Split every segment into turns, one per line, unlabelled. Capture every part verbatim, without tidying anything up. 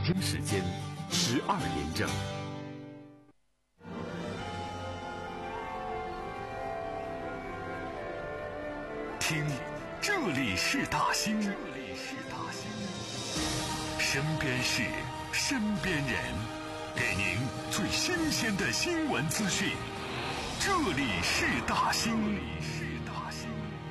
听时间十二点整。听，这里是大兴，这里是大兴，身边事，身边人，给您最新鲜的新闻资讯。这里是大兴，这里是大兴。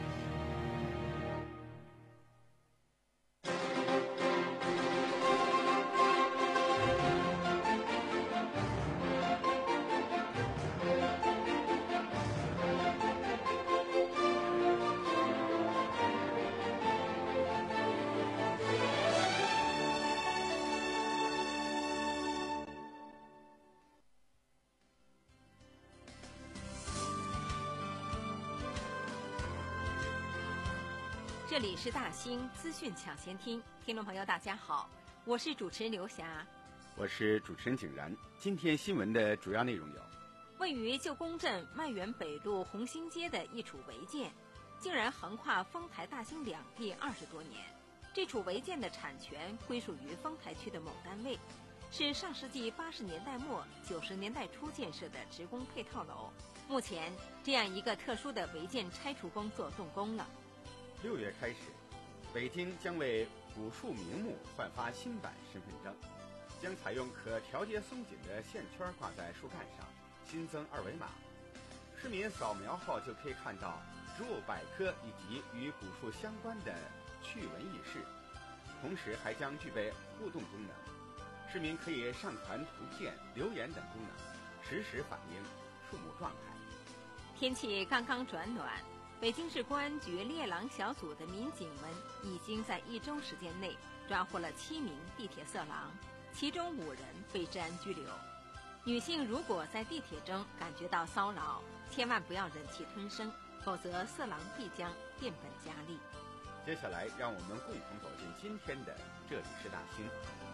这里是大兴资讯抢先听，听众朋友大家好，我是主持人刘霞，
我是主持人景然。今天新闻的主要内容有：
位于旧宫镇万源北路红星街的一处违建，竟然横跨丰台大兴两地二十多年。这处违建的产权归属于丰台区的某单位，是上世纪八十年代末九十年代初建设的职工配套楼。目前，这样一个特殊的违建拆除工作动工了。
六月开始，北京将为古树名木换发新版身份证，将采用可调节松紧的线圈挂在树干上，新增二维码，市民扫描后就可以看到植物百科以及与古树相关的趣闻轶事，同时还将具备互动功能，市民可以上传图片、留言等功能，实时反映树木状态。
天气刚刚转暖，北京市公安局猎狼小组的民警们已经在一周时间内抓获了七名地铁色狼，其中五人被治安拘留。女性如果在地铁中感觉到骚扰，千万不要忍气吞声，否则色狼必将变本加厉。
接下来让我们共同走进今天的这里是大兴。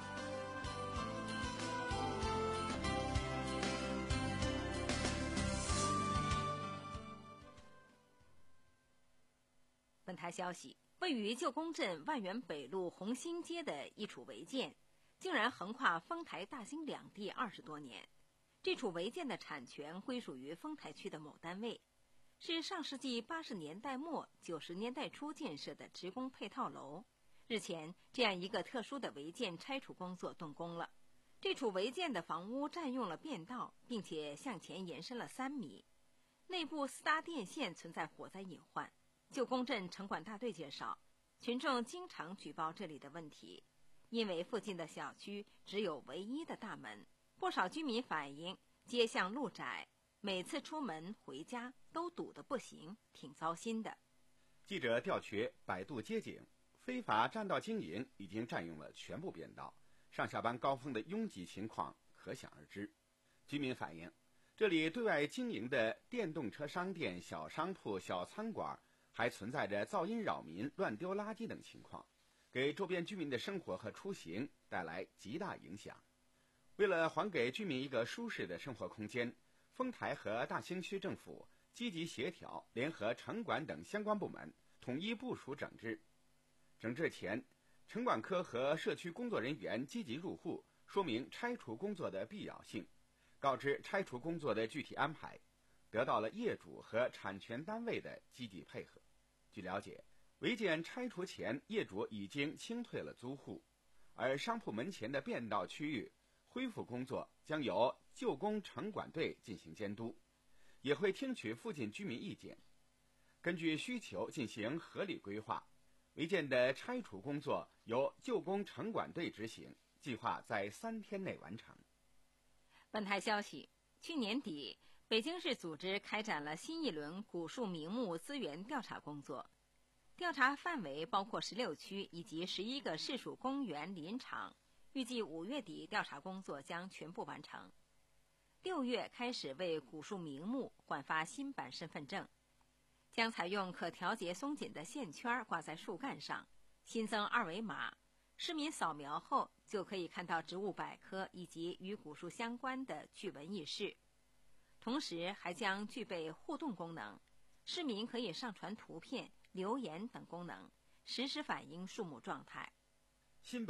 本台消息，位于旧宫镇万源北路红星街的一处违建，竟然横跨丰台大兴两地二十多年。这处违建的产权归属于丰台区的某单位，是上世纪八十年代末九十年代初建设的职工配套楼。日前，这样一个特殊的违建拆除工作动工了。这处违建的房屋占用了便道，并且向前延伸了三米，内部四搭电线存在火灾隐患。旧宫镇城管大队介绍，群众经常举报这里的问题，因为附近的小区只有唯一的大门，不少居民反映街巷路窄，每次出门回家都堵得不行，挺糟心的。
记者调取百度街景，非法占道经营已经占用了全部便道，上下班高峰的拥挤情况可想而知。居民反映，这里对外经营的电动车商店、小商铺、小餐馆还存在着噪音扰民、乱丢垃圾等情况，给周边居民的生活和出行带来极大影响。为了还给居民一个舒适的生活空间，丰台和大兴区政府积极协调，联合城管等相关部门统一部署整治。整治前，城管科和社区工作人员积极入户，说明拆除工作的必要性，告知拆除工作的具体安排，得到了业主和产权单位的积极配合。据了解，违建拆除前，业主已经清退了租户，而商铺门前的便道区域恢复工作将由旧宫城管队进行监督，也会听取附近居民意见，根据需求进行合理规划。违建的拆除工作由旧宫城管队执行，计划在三天内完成。
本台消息，去年底，北京市组织开展了新一轮古树名木资源调查工作，调查范围包括十六区以及十一个市属公园林场，预计五月底调查工作将全部完成。六月开始为古树名木换发新版身份证，将采用可调节松紧的线圈挂在树干上，新增二维码，市民扫描后就可以看到植物百科以及与古树相关的趣闻轶事。同时还将具备互动功能，市民可以上传图片、留言等功能，实时反映树木状态。
新版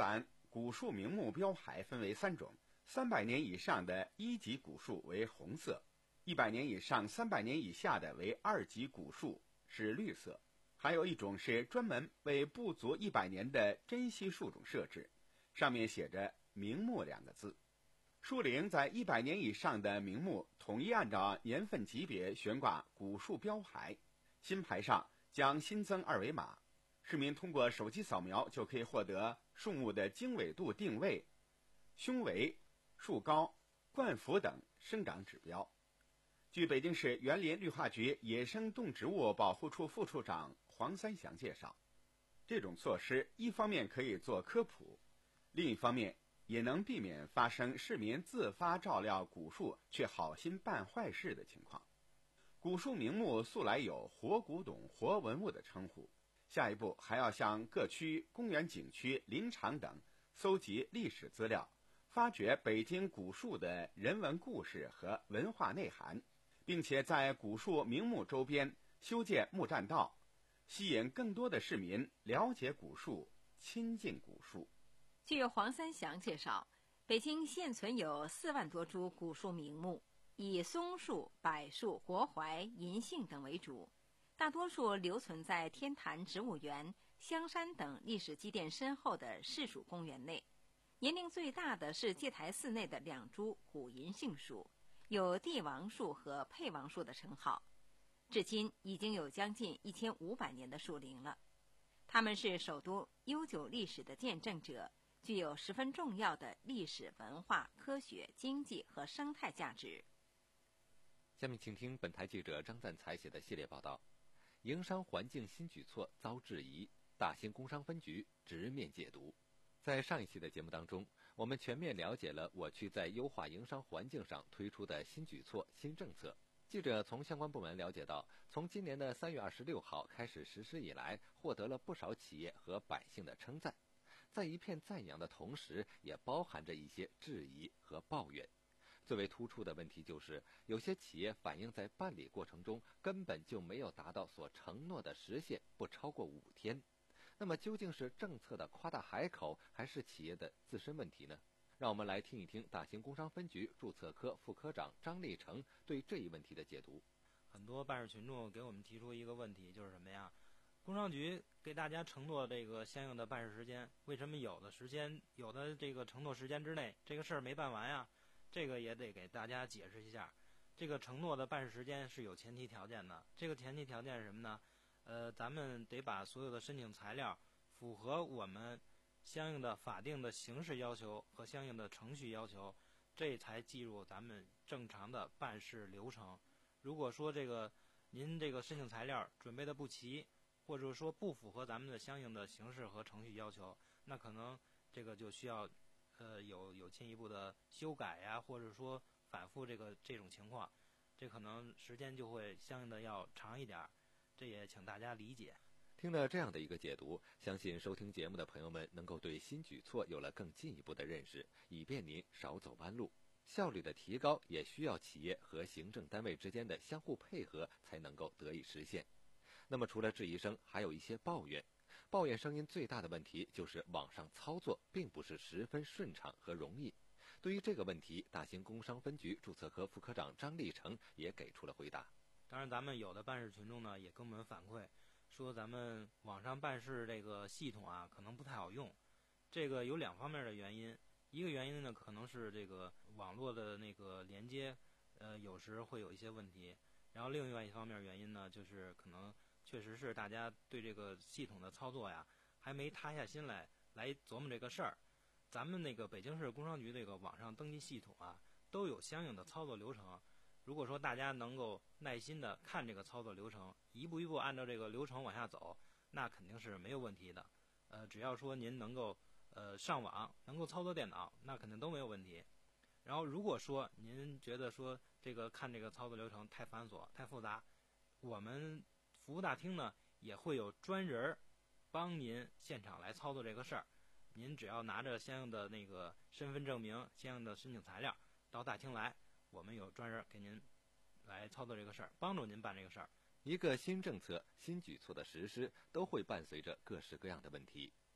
古树名木标牌分为三种，三百年以上的一级古树为红色，一百年以上、三百年以下的为二级古树，是绿色。还有一种是专门为不足一百年的珍稀树种设置，上面写着名木两个字。树龄在一百年以上的名木统一按照年份级别悬挂古树标牌，新牌上将新增二维码，市民通过手机扫描就可以获得树木的经纬度定位、胸围、树高、冠幅等生长指标。据北京市园林绿化局野生动植物保护处副处长黄三祥介绍，这种措施一方面可以做科普，另一方面也能避免发生市民自发照料古树却好心办坏事的情况。古树名木素来有活古董、活文物的称呼，下一步还要向各区、公园景区、林场等搜集历史资料，发掘北京古树的人文故事和文化内涵，并且在古树名木周边修建木栈道，吸引更多的市民了解古树、亲近古树。
据黄三祥介绍，北京现存有四万多株古树名木，以松树、柏树、国槐、银杏等为主，大多数留存在天坛植物园、香山等历史积淀深厚的市属公园内。年龄最大的是戒台寺内的两株古银杏树，有帝王树和沛王树的称号，至今已经有将近一千五百年的树龄了。它们是首都悠久历史的见证者，具有十分重要的历史文化、科学、经济和生态价值。
下面请听本台记者张赞才写的系列报道：营商环境新举措遭质疑，大兴工商分局直面解读。在上一期的节目当中，我们全面了解了我区在优化营商环境上推出的新举措、新政策。记者从相关部门了解到，从今年的三月二十六号开始实施以来，获得了不少企业和百姓的称赞。在一片赞扬的同时，也包含着一些质疑和抱怨。最为突出的问题就是，有些企业反映在办理过程中根本就没有达到所承诺的时限，不超过五天。那么究竟是政策的夸大海口，还是企业的自身问题呢？让我们来听一听大兴工商分局注册科副科长张立成对这一问题的解读。
很多办事群众给我们提出一个问题，就是什么呀？工商局给大家承诺这个相应的办事时间，为什么有的时间、有的这个承诺时间之内，这个事儿没办完呀？这个也得给大家解释一下。这个承诺的办事时间是有前提条件的，这个前提条件是什么呢？呃，咱们得把所有的申请材料符合我们相应的法定的形式要求和相应的程序要求，这才计入咱们正常的办事流程。如果说这个您这个申请材料准备的不齐，或者说不符合咱们的相应的形式和程序要求，那可能这个就需要呃有有进一步的修改呀，或者说反复这个这种情况，这可能时间就会相应的要长一点，这也请大家理解。
听了这样的一个解读，相信收听节目的朋友们能够对新举措有了更进一步的认识，以便您少走弯路。效率的提高也需要企业和行政单位之间的相互配合才能够得以实现。那么除了质疑声，还有一些抱怨。抱怨声音最大的问题就是网上操作并不是十分顺畅和容易。对于这个问题，大兴工商分局注册科副科长张立成也给出了回答。
当然咱们有的办事群众呢也跟我们反馈说，咱们网上办事这个系统啊可能不太好用。这个有两方面的原因，一个原因呢可能是这个网络的那个连接呃有时会有一些问题，然后另外一方面原因呢就是可能确实是大家对这个系统的操作呀还没塌下心来来琢磨这个事儿。咱们那个北京市工商局这个网上登记系统啊都有相应的操作流程，如果说大家能够耐心的看这个操作流程，一步一步按照这个流程往下走，那肯定是没有问题的。呃，只要说您能够呃上网，能够操作电脑，那肯定都没有问题。然后如果说您觉得说这个看这个操作流程太繁琐、太复杂，我们服务大厅呢也会有专人帮您现场来操作这个事儿。您只要拿着相应的那个身份证明、相应的申请材料到大厅来，我们有专人给您来操作这个事儿，帮助您办这个事儿。
一个新政策、新举措的实施都会伴随着各式各样的问题。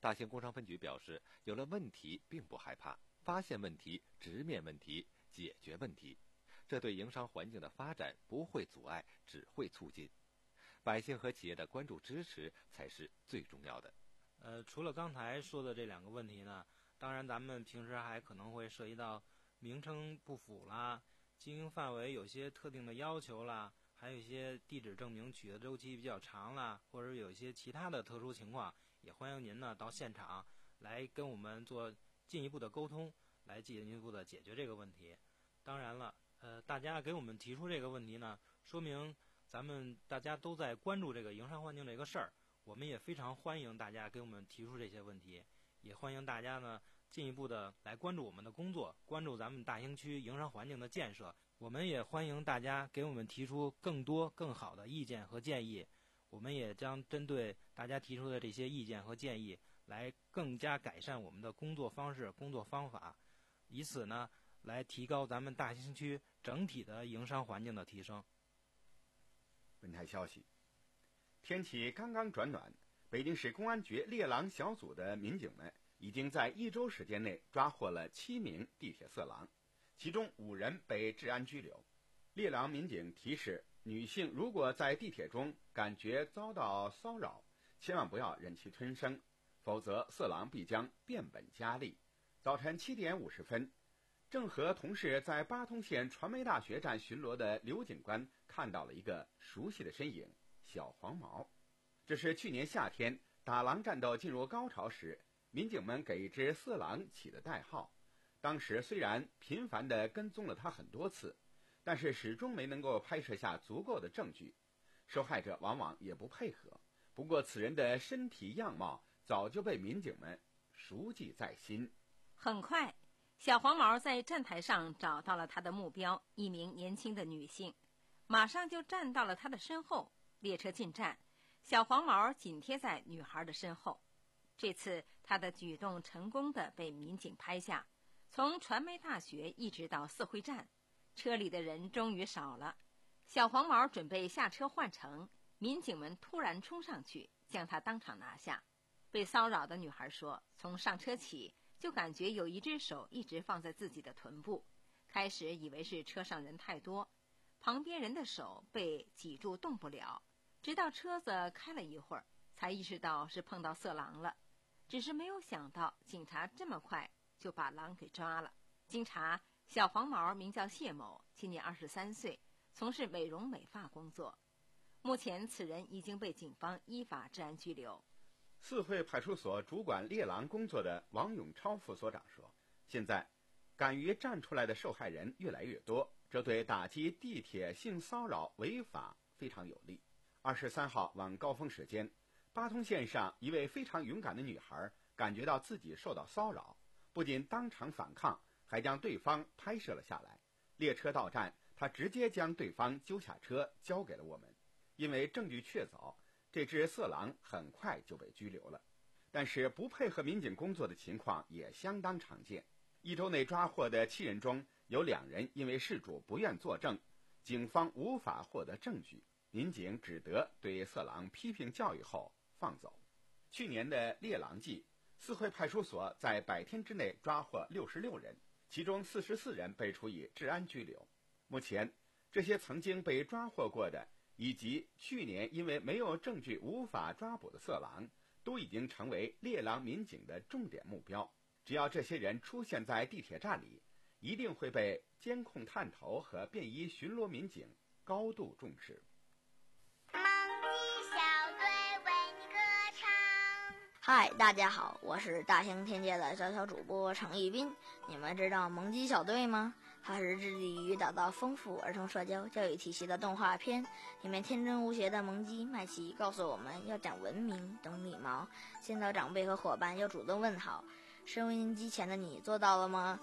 大兴工商分局表示，有了问题并不害怕，发现问题，直面问题，解决问题，这对营商环境的发展不会阻碍，只会促进。百姓和企业的关注支持才是最重要的。
呃，除了刚才说的这两个问题呢，当然咱们平时还可能会涉及到名称不符啦，经营范围有些特定的要求啦，还有一些地址证明取得周期比较长啦，或者有一些其他的特殊情况，也欢迎您呢到现场来跟我们做进一步的沟通，来进一步的解决这个问题。当然了，呃，大家给我们提出这个问题呢，说明咱们大家都在关注这个营商环境这个事儿，我们也非常欢迎大家给我们提出这些问题，也欢迎大家呢进一步的来关注我们的工作，关注咱们大兴区营商环境的建设。我们也欢迎大家给我们提出更多更好的意见和建议，我们也将针对大家提出的这些意见和建议来更加改善我们的工作方式、工作方法，以此呢来提高咱们大兴区整体的营商环境的提升。
本台消息，天气刚刚转暖，北京市公安局猎狼小组的民警们已经在一周时间内抓获了七名地铁色狼，其中五人被治安拘留。猎狼民警提示女性，如果在地铁中感觉遭到骚扰，千万不要忍气吞声，否则色狼必将变本加厉。早晨七点五十分，正和同事在八通线传媒大学站巡逻的刘警官看到了一个熟悉的身影——小黄毛。这是去年夏天打狼战斗进入高潮时，民警们给一只色狼起的代号。当时虽然频繁地跟踪了他很多次，但是始终没能够拍摄下足够的证据，受害者往往也不配合。不过此人的身体样貌早就被民警们熟记在心。
很快，小黄毛在站台上找到了他的目标，一名年轻的女性，马上就站到了她的身后。列车进站，小黄毛紧贴在女孩的身后。这次他的举动成功地被民警拍下，从传媒大学一直到四惠站，车里的人终于少了。小黄毛准备下车换乘，民警们突然冲上去，将他当场拿下。被骚扰的女孩说，从上车起就感觉有一只手一直放在自己的臀部，开始以为是车上人太多，旁边人的手被挤住动不了，直到车子开了一会儿，才意识到是碰到色狼了。只是没有想到警察这么快就把狼给抓了。经查，小黄毛名叫谢某，今年二十三岁，从事美容美发工作。目前此人已经被警方依法治安拘留。
四惠派出所主管猎狼工作的王永超副所长说，现在敢于站出来的受害人越来越多，这对打击地铁性骚扰违法非常有利。二十三号晚高峰时间，八通线上一位非常勇敢的女孩感觉到自己受到骚扰，不仅当场反抗，还将对方拍摄了下来。列车到站，她直接将对方揪下车交给了我们。因为证据确凿，这只色狼很快就被拘留了。但是不配合民警工作的情况也相当常见。一周内抓获的七人中，有两人因为事主不愿作证，警方无法获得证据，民警只得对色狼批评教育后放走。去年的猎狼季，四惠派出所在百天之内抓获六十六人，其中四十四人被处以治安拘留。目前，这些曾经被抓获过的，以及去年因为没有证据无法抓捕的色狼，都已经成为猎狼民警的重点目标。只要这些人出现在地铁站里，一定会被监控探头和便衣巡逻民警高度重视。
蒙鸡小队为你歌唱。
嗨，大家好，我是大兴天界的小小主播程一斌。你们知道萌鸡小队吗？它是致力于打造丰富儿童社交教育体系的动画片，里面天真无邪的萌鸡麦琪告诉我们要讲文明、懂礼貌，见到长辈和伙伴要主动问好。收音机前的你做到了吗？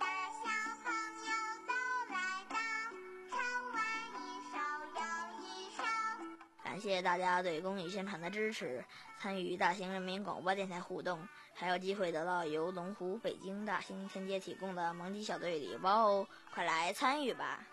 感谢大家对公益宣传的支持，参与大兴人民广播电台互动，还有机会得到由龙湖北京大兴天街提供的萌鸡小队礼包哦，快来参与吧！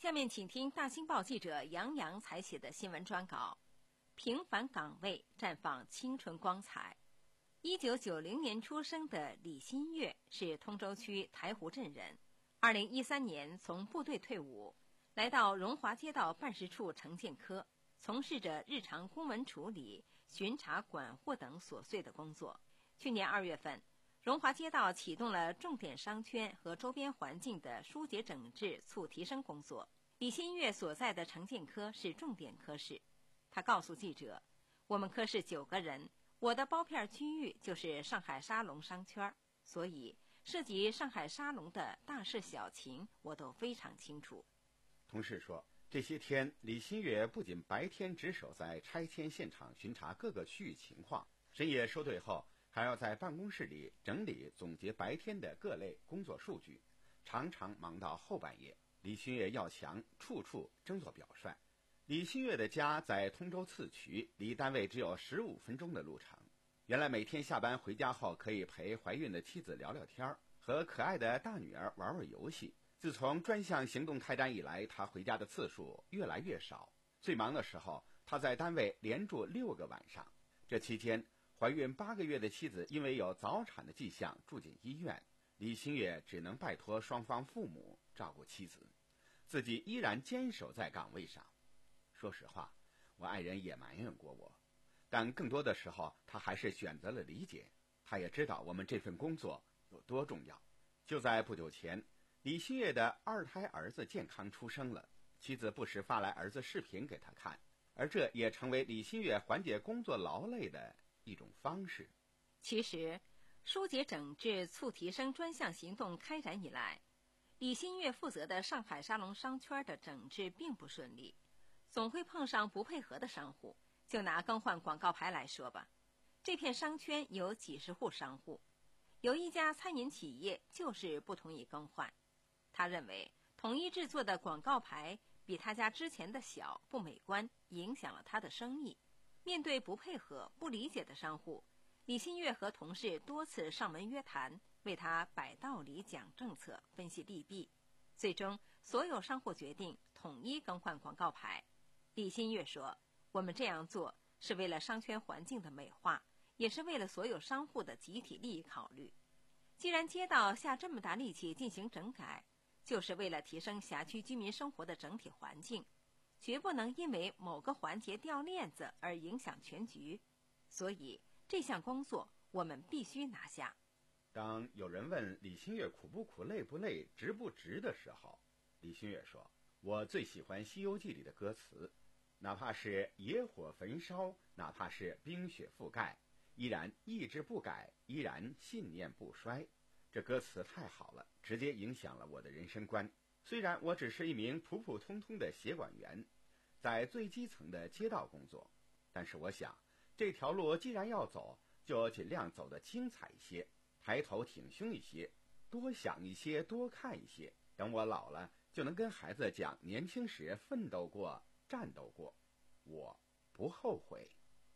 下面请听大新报记者杨洋采写的新闻专稿：平凡岗位绽放青春光彩。一九九零年出生的李新月是通州区台湖镇人。二零一三年从部队退伍，来到荣华街道办事处城建科，从事着日常公文处理、巡查管货等琐碎的工作。去年二月份，荣华街道启动了重点商圈和周边环境的疏解整治促提升工作。李新月所在的城建科是重点科室。他告诉记者，我们科室九个人，我的包片区域就是上海沙龙商圈，所以涉及上海沙龙的大事小情我都非常清楚。
同事说，这些天李新月不仅白天值守在拆迁现场巡查各个区域情况，深夜收队后还要在办公室里整理总结白天的各类工作数据，常常忙到后半夜。李新月要强，处处争做表率。李新月的家在通州次渠，离单位只有十五分钟的路程。原来每天下班回家后可以陪怀孕的妻子聊聊天，和可爱的大女儿玩玩游戏。自从专项行动开展以来，他回家的次数越来越少。最忙的时候，他在单位连住六个晚上。这期间，怀孕八个月的妻子因为有早产的迹象住进医院，李新月只能拜托双方父母照顾妻子，自己依然坚守在岗位上。说实话，我爱人也埋怨过我，但更多的时候他还是选择了理解。他也知道我们这份工作有多重要。就在不久前，李新月的二胎儿子健康出生了，妻子不时发来儿子视频给他看，而这也成为李新月缓解工作劳累的一种方式。
其实，疏解整治促提升专项行动开展以来，李新月负责的上海沙龙商圈的整治并不顺利，总会碰上不配合的商户。就拿更换广告牌来说吧，这片商圈有几十户商户，有一家餐饮企业就是不同意更换。他认为统一制作的广告牌比他家之前的小，不美观，影响了他的生意。面对不配合、不理解的商户，李新月和同事多次上门约谈，为他摆道理、讲政策、分析利弊。最终，所有商户决定统一更换广告牌。李新月说，我们这样做是为了商圈环境的美化，也是为了所有商户的集体利益考虑。既然街道下这么大力气进行整改，就是为了提升辖区居民生活的整体环境，绝不能因为某个环节掉链子而影响全局。所以这项工作我们必须拿下。
当有人问李新月苦不苦、累不累、值不值的时候，李新月说，我最喜欢《西游记》里的歌词，哪怕是野火焚烧，哪怕是冰雪覆盖，依然意志不改，依然信念不衰。这歌词太好了，直接影响了我的人生观。虽然我只是一名普普通通的协管员，在最基层的街道工作，但是我想，这条路既然要走，就尽量走得精彩一些，抬头挺胸一些，多想一些，多看一些。等我老了，就能跟孩子讲年轻时奋斗过、战斗过，我不后悔。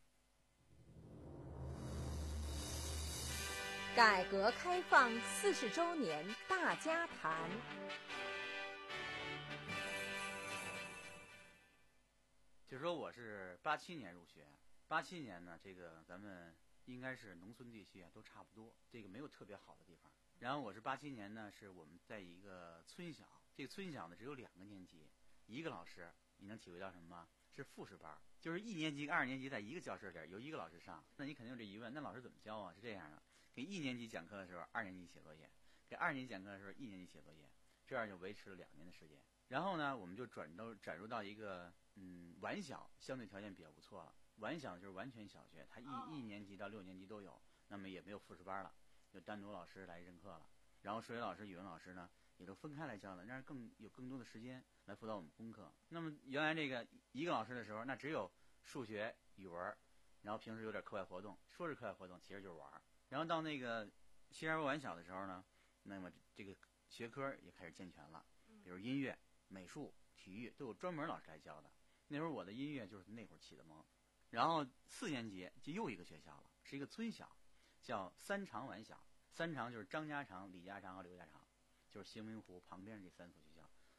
改革开放四十周年大家谈。
就说我是八七年入学，八七年呢，这个咱们应该是农村地区啊都差不多，这个没有特别好的地方。然后我是八七年呢，是我们在一个村小，这个村小呢只有两个年级，一个老师，你能体会到什么吗？是复式班，就是一年级、二年级在一个教室里有一个老师上。那你肯定有这疑问，那老师怎么教啊？是这样的，给一年级讲课的时候，二年级写作业；给二年级讲课的时候，一年级写作业，这样就维持了两年的时间。然后呢，我们就转到转入到一个嗯晚小，相对条件比较不错了。晚小就是完全小学，它一一年级到六年级都有，那么也没有复式班了，就单独老师来任课了。然后数学老师、语文老师呢，也都分开来教了，让更有更多的时间来辅导我们功课。那么原来这个一个老师的时候，那只有数学、语文，然后平时有点课外活动，说是课外活动，其实就是玩。然后到那个新二晚小的时候呢，那么这个学科也开始健全了，比如音乐、美术、体育都有专门老师来教的。那会儿我的音乐就是那会儿起的蒙。然后四年级就又一个学校了，是一个村小，叫三长晚小。三长就是张家长、李家长和刘家长，就是兴明湖旁边这三所学校。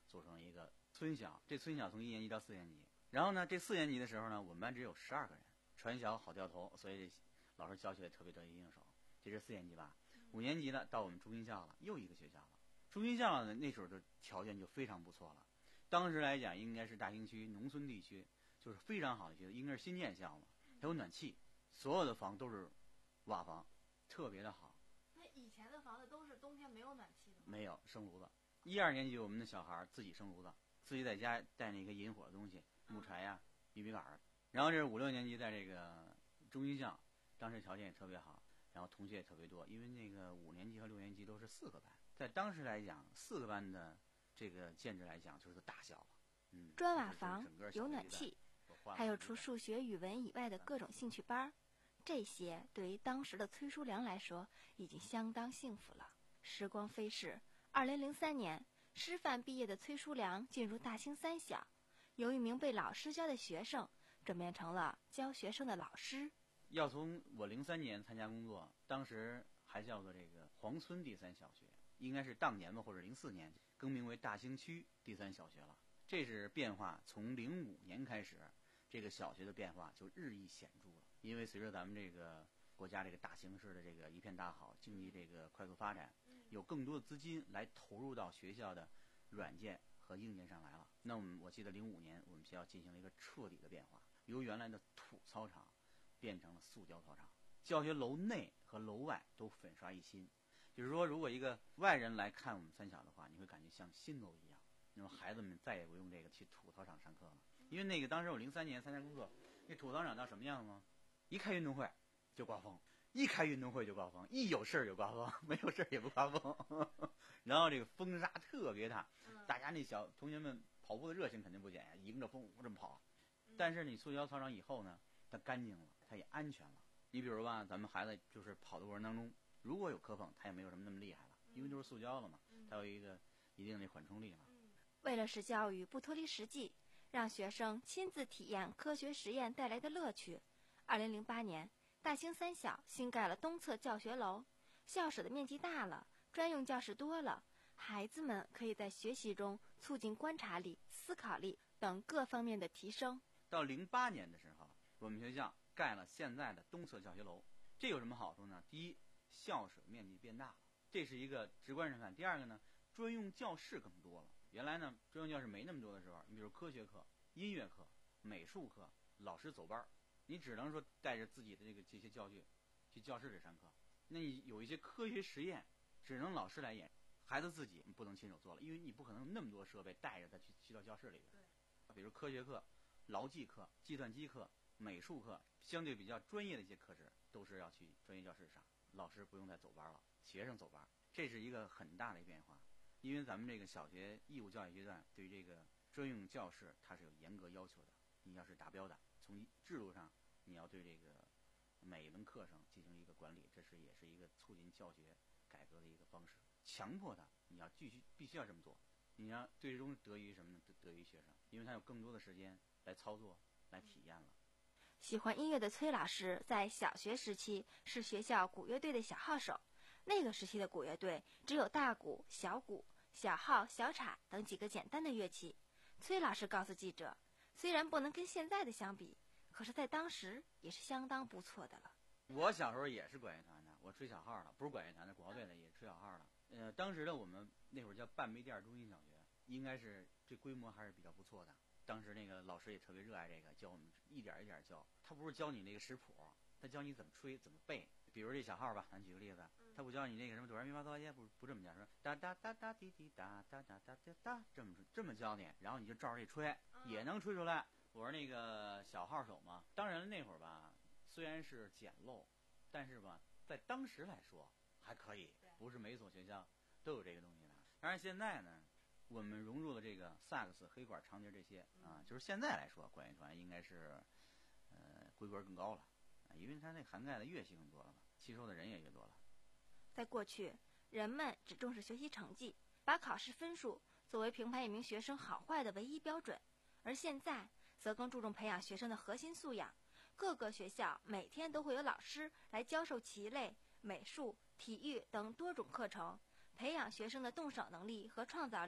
组成一个村小。这村小从一年级到四年级，然后呢，这四年级的时候呢，我们班只有十二个人，传小好掉头，所以老师教学也特别得心应手。这是四年级吧。五年级呢，到我们中心校了，又一个学校了。中心校呢，那时候的条件就非常不错了。当时来讲，应该是大兴区农村地区，就是非常好的学校，应该是新建校嘛，还有暖气，所有的房都是瓦房，特别的好。
那以前的房子都是冬天没有暖气的吗？
没有，生炉子。一二年级我们的小孩自己生炉子，自己在家带那个引火的东西，木柴呀、B B 杆儿。然后这是五六年级在这个中心校，当时条件也特别好，然后同学也特别多，因为那个五年级和六年级都是四个班，在当时来讲，四个班的这个建制来讲就是个大校了。嗯，
砖瓦房有暖气，还有除数学、语文以外的各种兴趣班儿，这些对于当时的崔叔良来说已经相当幸福了。时光飞逝，二零零三年，师范毕业的崔叔良进入大兴三小，由一名被老师教的学生转变成了教学生的老师。
要从我零三年参加工作，当时还叫做这个黄村第三小学，应该是当年吧，或者零四年更名为大兴区第三小学了。这是变化，从零五年开始，这个小学的变化就日益显著了。因为随着咱们这个国家这个大形势的这个一片大好，经济这个快速发展，有更多的资金来投入到学校的软件和硬件上来了。那我们我记得零五年我们学校进行了一个彻底的变化，由原来的土操场变成了塑胶操场，教学楼内和楼外都粉刷一新。就是说，如果一个外人来看我们三小的话，你会感觉像新楼一样。那么孩子们再也不用这个去土操场上课了，因为那个当时我零三年参加工作，那土操场到什么样吗？一开运动会就刮风，一开运动会就刮风，一有事儿就刮风，没有事儿也不刮风。然后这个风沙特别大，大家那小同学们跑步的热情肯定不减呀，迎着风这么跑。但是你塑胶操场以后呢，它干净了，它也安全了。你比如吧，咱们孩子就是跑的过程当中，如果有磕碰，它也没有什么那么厉害了，因为都是塑胶了嘛，它有一个一定的缓冲力嘛。
为了使教育不脱离实际，让学生亲自体验科学实验带来的乐趣，二零零八年，大兴三小新盖了东侧教学楼，校舍的面积大了，专用教室多了，孩子们可以在学习中促进观察力、思考力等各方面的提升。
到零八年的时候，我们学校盖了现在的东侧教学楼，这有什么好处呢？第一，校舍面积变大了，这是一个直观上看。第二个呢，专用教室更多了。原来呢，专用教室没那么多的时候，你比如科学课、音乐课、美术课，老师走班，你只能说带着自己的这个这些教具去教室里上课。那你有一些科学实验，只能老师来演，孩子自己不能亲手做了，因为你不可能那么多设备带着他去去到教室里边。比如科学课、劳技课、计算机课、美术课，相对比较专业的一些课程，都是要去专业教室上，老师不用再走班了，学生走班，这是一个很大的变化。因为咱们这个小学义务教育阶段对于这个专用教室它是有严格要求的，你要是达标的，从制度上你要对这个每一门课程进行一个管理，这是也是一个促进教学改革的一个方式。强迫他你要继续必须要这么做，你要最终得益于什么呢？得益于学生，因为他有更多的时间来操作来体验了。
喜欢音乐的崔老师在小学时期是学校鼓乐队的小号手，那个时期的鼓乐队只有大鼓、小鼓、小号、小镲等几个简单的乐器。崔老师告诉记者，虽然不能跟现在的相比，可是在当时也是相当不错的了。
我小时候也是管乐团的，我吹小号的，不是管乐团的，鼓号队的也吹小号的。呃，当时的我们那会儿叫半梅店中心小学，应该是这规模还是比较不错的。当时那个老师也特别热爱这个，教我们一点一点教。他不是教你那个识谱，他教你怎么吹，怎么背。比如这小号吧，咱举个例子，他不教你那个什么哆来咪发嗦拉西，不不这么讲，说哒哒哒哒滴滴哒哒哒哒哒哒，这么这么教你，然后你就照着这吹，也能吹出来。我是那个小号手嘛。当然那会儿吧，虽然是简陋，但是吧，在当时来说还可以，不是每所学校都有这个东西的。当然现在呢，我们融入了这个萨克斯、黑管、长笛这些啊，就是现在来说，管乐团应该是呃规格更高了。因为它那涵盖的乐器更多了嘛，吸收的人也越多了。
在过去，人们只重视学习成绩，把考试分数作为评判一名学生好坏的唯一标准，而现在则更注重培养学生的核心素养。各个学校每天都会有老师来教授棋类、美术、体育等多种课程，培养学生的动手能力和创造力，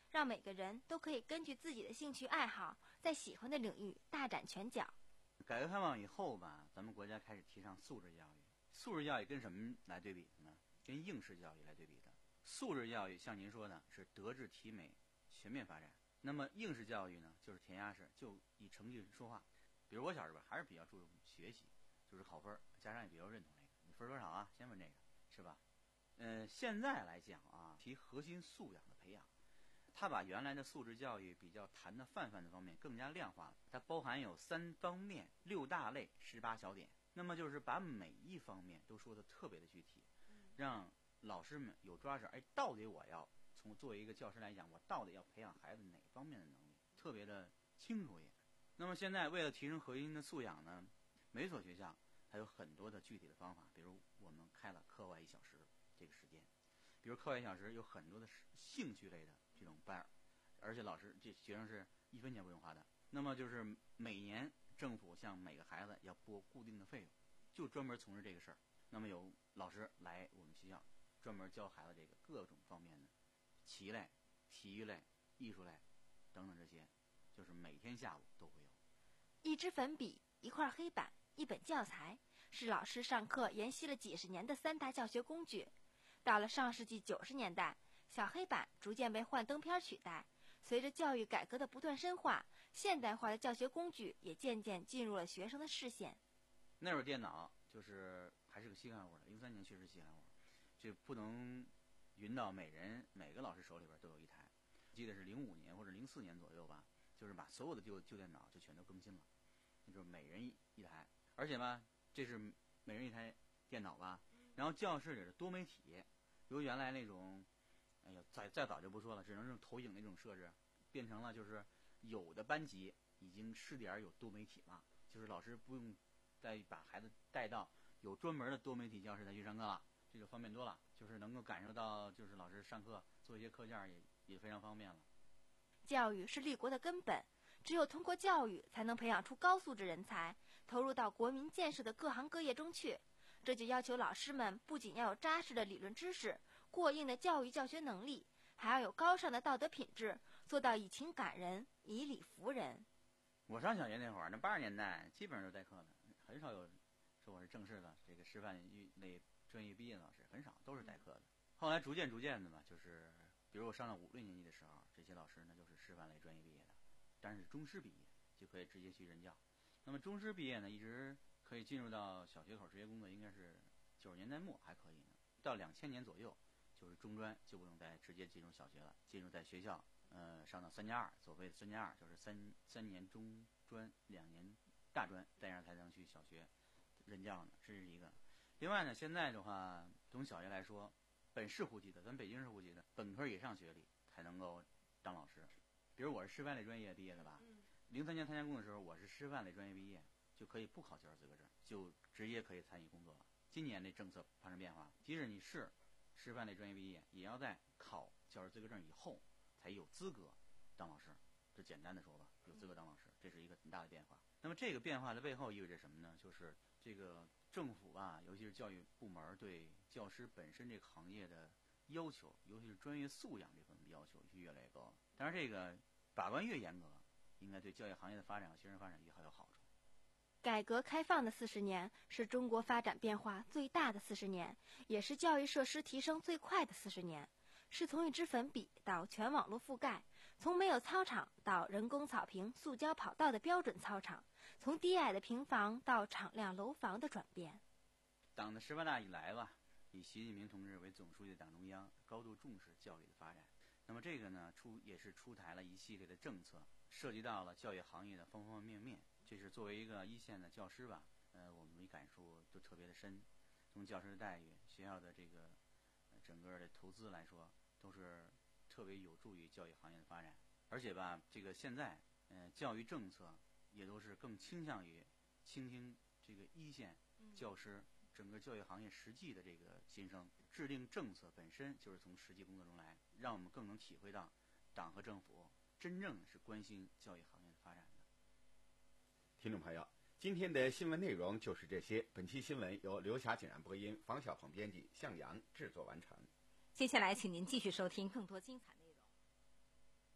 让每个人都可以根据自己的兴趣爱好，在喜欢的领域大展拳脚。
改革开放以后吧，咱们国家开始提倡素质教育。素质教育跟什么来对比呢？跟应试教育来对比的。素质教育像您说的是德智体美全面发展，那么应试教育呢，就是填鸭式，就以成绩说话。比如我小时候还是比较注重学习，就是考分，家长也比较认同这个，你分多少啊？先问这个，是吧？呃，现在来讲啊，提核心素养的培养，它把原来的素质教育比较谈的泛泛的方面更加量化了，它包含有三方面、六大类、十八小点。那么就是把每一方面都说的特别的具体，让老师们有抓手。哎，到底我要从作为一个教师来讲，我到底要培养孩子哪方面的能力，特别的清楚一点。那么现在为了提升核心的素养呢，每所学校还有很多的具体的方法，比如我们开了课外一小时这个时间，比如课外一小时有很多的兴趣类的这种班，而且老师这学生是一分钱不用花的。那么就是每年政府向每个孩子要拨固定的费用，就专门从事这个事儿。那么有老师来我们学校，专门教孩子这个各种方面的棋类、体育类、艺术类等等这些，就是每天下午都会有。
一支粉笔、一块黑板、一本教材，是老师上课沿袭了几十年的三大教学工具。到了上世纪九十年代，小黑板逐渐被幻灯片取代。随着教育改革的不断深化，现代化的教学工具也渐渐进入了学生的视线。
那会儿电脑就是还是个稀罕物的，零三年确实稀罕物，就不能匀到每人每个老师手里边都有一台。记得是零五年或者零四年左右吧，就是把所有的旧旧电脑就全都更新了，就是每人一一台，而且吧，这是每人一台电脑吧。然后教室里的多媒体，由原来那种。哎呀，再再早就不说了，只能是投影那种设置，变成了就是有的班级已经试点有多媒体了，就是老师不用再把孩子带到有专门的多媒体教室再去上课了，这就方便多了，就是能够感受到就是老师上课做一些课件也也非常方便了。
教育是立国的根本，只有通过教育才能培养出高素质人才，投入到国民建设的各行各业中去。这就要求老师们不仅要有扎实的理论知识、过硬的教育教学能力，还要有高尚的道德品质，做到以情感人、以理服人。
我上小学那会儿，那八十年代基本上都代课的，很少有说我是正式的这个师范类专业毕业的老师，很少，都是代课的。后来逐渐逐渐的吧，就是比如我上了五六年级的时候，这些老师呢就是师范类专业毕业的，但是中师毕业就可以直接去任教。那么中师毕业呢，一直可以进入到小学口直接工作，应该是九十年代末还可以呢。到两千年左右，就是中专就不用再直接进入小学了，进入在学校，呃，上到三加二，所谓的三加二就是三三年中专，两年大专，这样才能去小学任教呢，这是一个。另外呢，现在的话，从小学来说，本市户籍的，咱北京市户籍的本科以上学历才能够当老师。比如我是师范类专业毕业的吧，零三年参加工的时候，我是师范类专业毕业，就可以不考教师资格证，就直接可以参与工作了。今年这政策发生变化，即使你是师范类专业毕业，也要在考教师资格证以后才有资格当老师。这简单的说吧，有资格当老师，这是一个很大的变化。那么这个变化的背后意味着什么呢？就是这个政府吧，尤其是教育部门对教师本身这个行业的要求，尤其是专业素养这方面的要求是越来越高了。当然，这个把关越严格，应该对教育行业的发展和学生发展也很有好处。
改革开放的四十年是中国发展变化最大的四十年，也是教育设施提升最快的四十年。是从一支粉笔到全网络覆盖，从没有操场到人工草坪、塑胶跑道的标准操场，从低矮的平房到敞亮楼房的转变。
党的十八大以来吧，以习近平同志为总书记的党中央高度重视教育的发展。那么这个呢，出也是出台了一系列的政策，涉及到了教育行业的方方面面。这是作为一个一线的教师吧，呃，我们感受都特别的深。从教师的待遇、学校的这个、呃、整个的投资来说，都是特别有助于教育行业的发展。而且吧，这个现在，呃，教育政策也都是更倾向于倾听这个一线教师、整个教育行业实际的这个心声，制定政策本身就是从实际工作中来，让我们更能体会到党和政府真正是关心教育行业的发展的。
听众朋友，今天的新闻内容就是这些。本期新闻由刘霞、景然播音，房小鹏编辑，向阳制作完成。
接下来，请您继续收听更多精彩内容。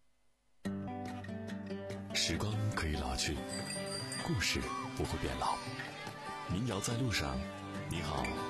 时光可以老去，故事不会变老。民谣在路上，你好，